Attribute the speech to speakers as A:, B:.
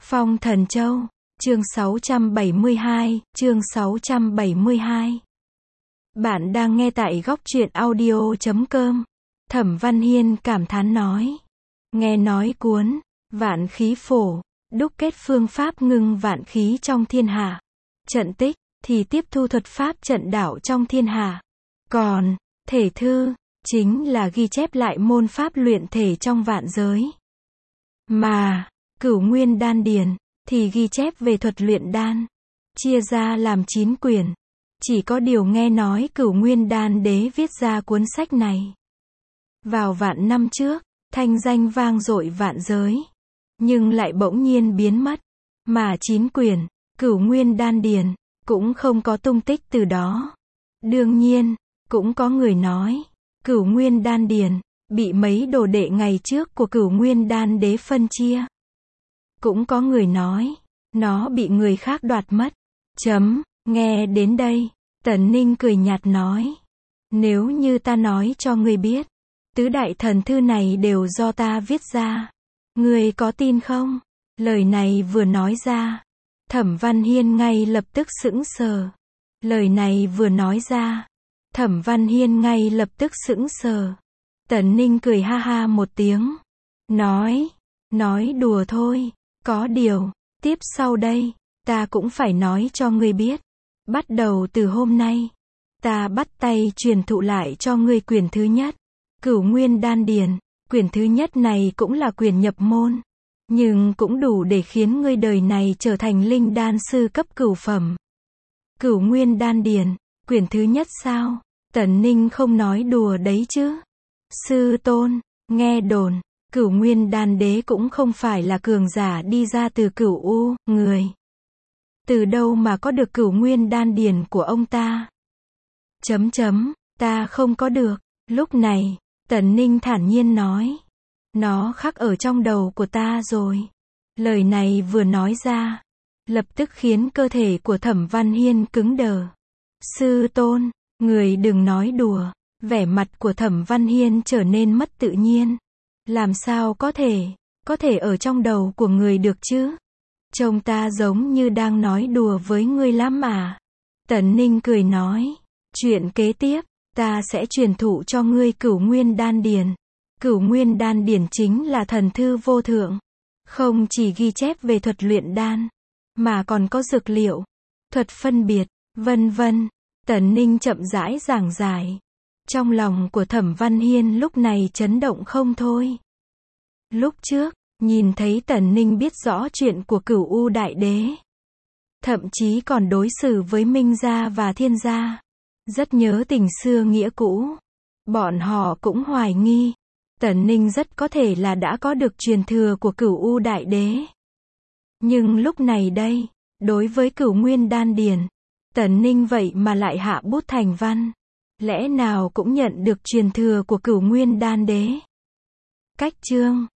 A: Phong Thần Châu, chương 672, chương 672. Bạn đang nghe tại góc truyện audio.com. Thẩm Văn Hiên cảm thán nói. Nghe nói cuốn, vạn khí phổ, đúc kết phương pháp ngưng vạn khí trong thiên hạ. Trận tích, thì tiếp thu thuật pháp trận đạo trong thiên hạ. Còn, thể thư, chính là ghi chép lại môn pháp luyện thể trong vạn giới. Mà, Cửu Nguyên Đan Điển, thì ghi chép về thuật luyện đan. Chia ra làm 9 quyển. Chỉ có điều nghe nói Cửu Nguyên Đan Đế viết ra cuốn sách này vào vạn năm trước, thanh danh vang dội vạn giới. Nhưng lại bỗng nhiên biến mất. Mà 9 quyển, Cửu Nguyên Đan Điển, cũng không có tung tích từ đó. Đương nhiên, cũng có người nói, Cửu Nguyên Đan Điển, bị mấy đồ đệ ngày trước của Cửu Nguyên Đan Đế phân chia. Cũng có người nói, nó bị người khác đoạt mất. Nghe đến đây, Tần Ninh cười nhạt nói. Nếu như ta nói cho ngươi biết, tứ đại thần thư này đều do ta viết ra, ngươi có tin không? Lời này vừa nói ra, Thẩm Văn Hiên ngay lập tức sững sờ. Lời này vừa nói ra, Thẩm Văn Hiên ngay lập tức sững sờ. Tần Ninh cười ha ha một tiếng. Nói đùa thôi. Có điều, tiếp sau đây, ta cũng phải nói cho ngươi biết. Bắt đầu từ hôm nay, ta bắt tay truyền thụ lại cho ngươi quyển thứ nhất. Cửu Nguyên Đan Điển, quyển thứ nhất này cũng là quyển nhập môn. Nhưng cũng đủ để khiến ngươi đời này trở thành linh đan sư cấp cửu phẩm. Cửu Nguyên Đan Điển, quyển thứ nhất sao? Tần Ninh không nói đùa đấy chứ. Sư tôn, nghe đồn, Cửu Nguyên Đan Đế cũng không phải là cường giả đi ra từ Cửu U, người. Từ đâu mà có được Cửu Nguyên Đan Điển của ông ta? Ta không có được. Lúc này, Tần Ninh thản nhiên nói. Nó khắc ở trong đầu của ta rồi. Lời này vừa nói ra, lập tức khiến cơ thể của Thẩm Văn Hiên cứng đờ. Sư tôn, người đừng nói đùa. Vẻ mặt của Thẩm Văn Hiên trở nên mất tự nhiên. Làm sao có thể ở trong đầu của người được chứ? Trông ta giống như đang nói đùa với ngươi lắm mà. Tần Ninh cười nói. Chuyện kế tiếp, ta sẽ truyền thụ cho ngươi Cửu Nguyên Đan Điển. Cửu Nguyên Đan Điển chính là thần thư vô thượng. Không chỉ ghi chép về thuật luyện đan, mà còn có dược liệu, thuật phân biệt, vân vân. Tần Ninh chậm rãi giảng giải. Trong lòng của Thẩm Văn Hiên lúc này chấn động không thôi. Lúc trước, nhìn thấy Tần Ninh biết rõ chuyện của Cửu U Đại Đế. Thậm chí còn đối xử với Minh Gia và Thiên Gia. Rất nhớ tình xưa nghĩa cũ. Bọn họ cũng hoài nghi. Tần Ninh rất có thể là đã có được truyền thừa của Cửu U Đại Đế. Nhưng lúc này đây, đối với Cửu Nguyên Đan Điển, Tần Ninh vậy mà lại hạ bút thành văn. Lẽ nào cũng nhận được truyền thừa của Cửu Nguyên Đan Đế? Cách chương